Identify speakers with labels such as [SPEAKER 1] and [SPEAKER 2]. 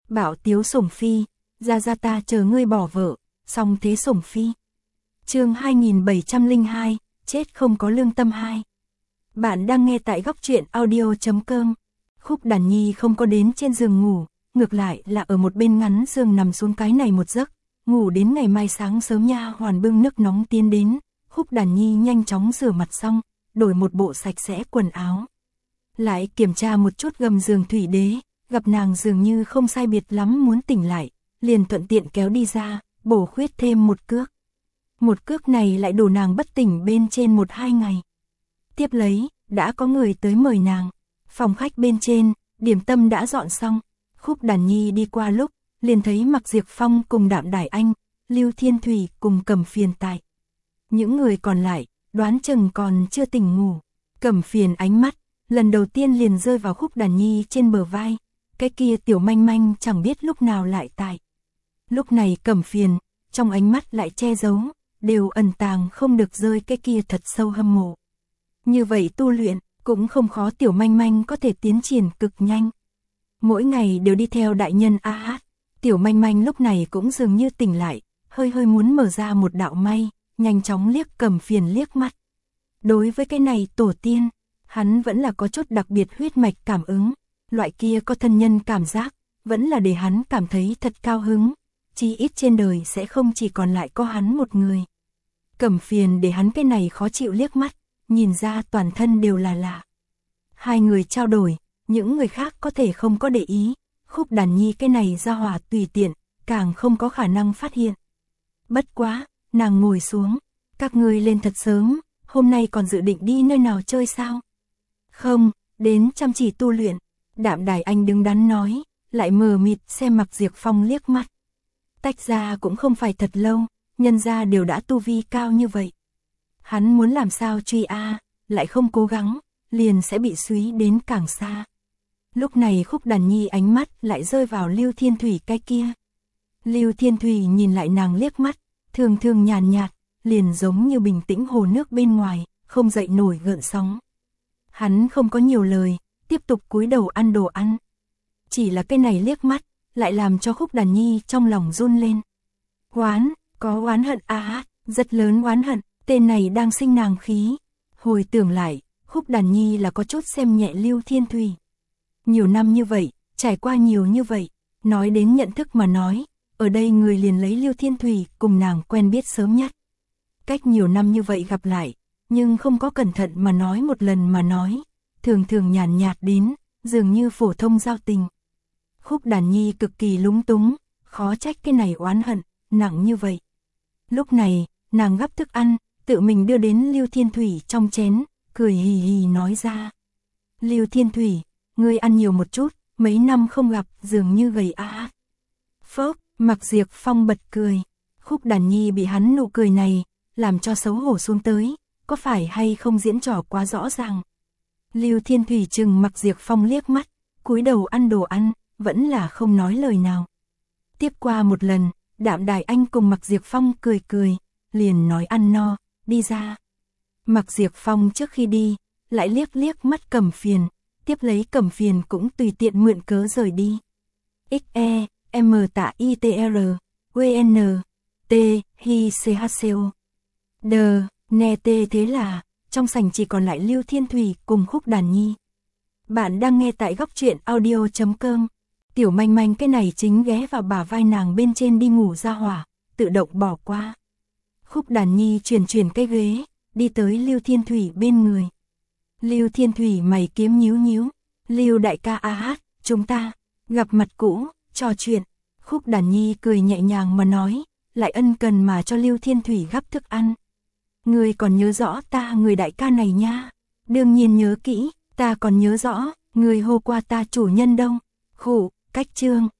[SPEAKER 1] Bạo tiếu sủng phi, ra ta chờ ngươi bỏ vợ, song thế sủng phi. Chương 2702, chết không có lương tâm 2. Bạn đang nghe tại góc truyện audio.com. Khúc Đàn Nhi không có đến trên giường ngủ, ngược lại là ở một bên ngắn giường nằm xuống cái này một giấc, ngủ đến ngày mai sáng sớm nha hoàn bưng nước nóng tiến đến. Khúc Đàn Nhi nhanh chóng rửa mặt xong, đổi một bộ sạch sẽ quần áo. Lại kiểm tra một chút gầm giường thủy đế, gặp nàng dường như không sai biệt lắm muốn tỉnh lại, liền thuận tiện kéo đi ra, bổ khuyết thêm một cước. Một cước này lại đổ nàng bất tỉnh bên trên 1-2 ngày. Tiếp lấy, đã có người tới mời nàng. Phòng khách bên trên, điểm tâm đã dọn xong. Khúc Đàn Nhi đi qua lúc, liền thấy Mạc Diệp Phong cùng Đạm Đài Anh, Lưu Thiên Thủy cùng Cẩm Phiền tại. Những người còn lại, đoán chừng còn chưa tỉnh ngủ. Cẩm Phiền ánh mắt, lần đầu tiên liền rơi vào Khúc Đàn Nhi trên bờ vai. Cái kia tiểu manh manh chẳng biết lúc nào lại tại. Lúc này Cẩm Phiền, trong ánh mắt lại che giấu, đều ẩn tàng không được rơi cái kia thật sâu hâm mộ. Như vậy tu luyện, cũng không khó tiểu manh manh có thể tiến triển cực nhanh. Mỗi ngày đều đi theo đại nhân a hát, tiểu manh manh lúc này cũng dường như tỉnh lại, hơi muốn mở ra một đạo may, nhanh chóng liếc Cẩm Phiền liếc mắt. Đối với cái này tổ tiên, hắn vẫn là có chút đặc biệt huyết mạch cảm ứng, loại kia có thân nhân cảm giác, vẫn là để hắn cảm thấy thật cao hứng, chí ít trên đời sẽ không chỉ còn lại có hắn một người. Cẩm Phiền để hắn cái này khó chịu liếc mắt, nhìn ra toàn thân đều là lạ. Hai người trao đổi, những người khác có thể không có để ý, Khúc Đàn Nhi cái này ra hỏa tùy tiện, càng không có khả năng phát hiện. Bất quá, nàng ngồi xuống, các ngươi lên thật sớm, hôm nay còn dự định đi nơi nào chơi sao? Không, đến chăm chỉ tu luyện. Đạm Đài Anh đứng đắn nói, lại mờ mịt xem Mạc Diệp Phong liếc mắt. Tách ra cũng không phải thật lâu, nhân ra đều đã tu vi cao như vậy. Hắn muốn làm sao truy lại không cố gắng, liền sẽ bị suý đến càng xa. Lúc này Khúc Đàn Nhi ánh mắt lại rơi vào Lưu Thiên Thủy cái kia. Lưu Thiên Thủy nhìn lại nàng liếc mắt, thường nhàn nhạt, liền giống như bình tĩnh hồ nước bên ngoài, không dậy nổi gợn sóng. Hắn không có nhiều lời, tiếp tục cúi đầu ăn đồ ăn. Chỉ là cái này liếc mắt, lại làm cho Khúc Đàn Nhi trong lòng run lên. Có oán hận rất lớn oán hận, tên này đang sinh nàng khí. Hồi tưởng lại, Khúc Đàn Nhi là có chút xem nhẹ Lưu Thiên Thủy. Nhiều năm như vậy, trải qua nhiều như vậy, nói đến nhận thức mà nói, ở đây người liền lấy Lưu Thiên Thủy cùng nàng quen biết sớm nhất. Cách nhiều năm như vậy gặp lại, nhưng không có cẩn thận mà nói một lần mà nói, thường nhàn nhạt đến, dường như phổ thông giao tình. Khúc Đàn Nhi cực kỳ lúng túng, khó trách cái này oán hận, nặng như vậy. Lúc này, nàng gắp thức ăn, tự mình đưa đến Lưu Thiên Thủy trong chén, cười hì nói ra. Lưu Thiên Thủy, ngươi ăn nhiều một chút, mấy năm không gặp, dường như gầy Phốc, Mạc Diệp Phong bật cười. Khúc Đàn Nhi bị hắn nụ cười này, làm cho xấu hổ xuống tới, có phải hay không diễn trò quá rõ ràng. Lưu Thiên Thủy chừng Mạc Diệp Phong liếc mắt, cúi đầu ăn đồ ăn, vẫn là không nói lời nào. Tiếp qua một lần, Đạm Đài Anh cùng Mạc Diệp Phong cười, liền nói ăn no, đi ra. Mạc Diệp Phong trước khi đi, lại liếc mắt Cẩm Phiền, tiếp lấy Cẩm Phiền cũng tùy tiện mượn cớ rời đi. XE, M tạ ITR, WN, T, Hi CHCO. Đờ, nè tê thế là, trong sảnh chỉ còn lại Lưu Thiên Thủy cùng Khúc Đàn Nhi. Bạn đang nghe tại góc truyện audio.com. Tiểu manh manh cái này chính ghé vào bả vai nàng bên trên đi ngủ ra hỏa, tự động bỏ qua. Khúc Đàn Nhi chuyển cái ghế, đi tới Lưu Thiên Thủy bên người. Lưu Thiên Thủy mày kiếm nhíu, Lưu đại ca chúng ta, gặp mặt cũ, trò chuyện. Khúc Đàn Nhi cười nhẹ nhàng mà nói, lại ân cần mà cho Lưu Thiên Thủy gắp thức ăn. Ngươi còn nhớ rõ ta người đại ca này nha? Đương nhiên nhớ kỹ, ta còn nhớ rõ, người hô qua ta chủ nhân đâu. Khụ, cách chương.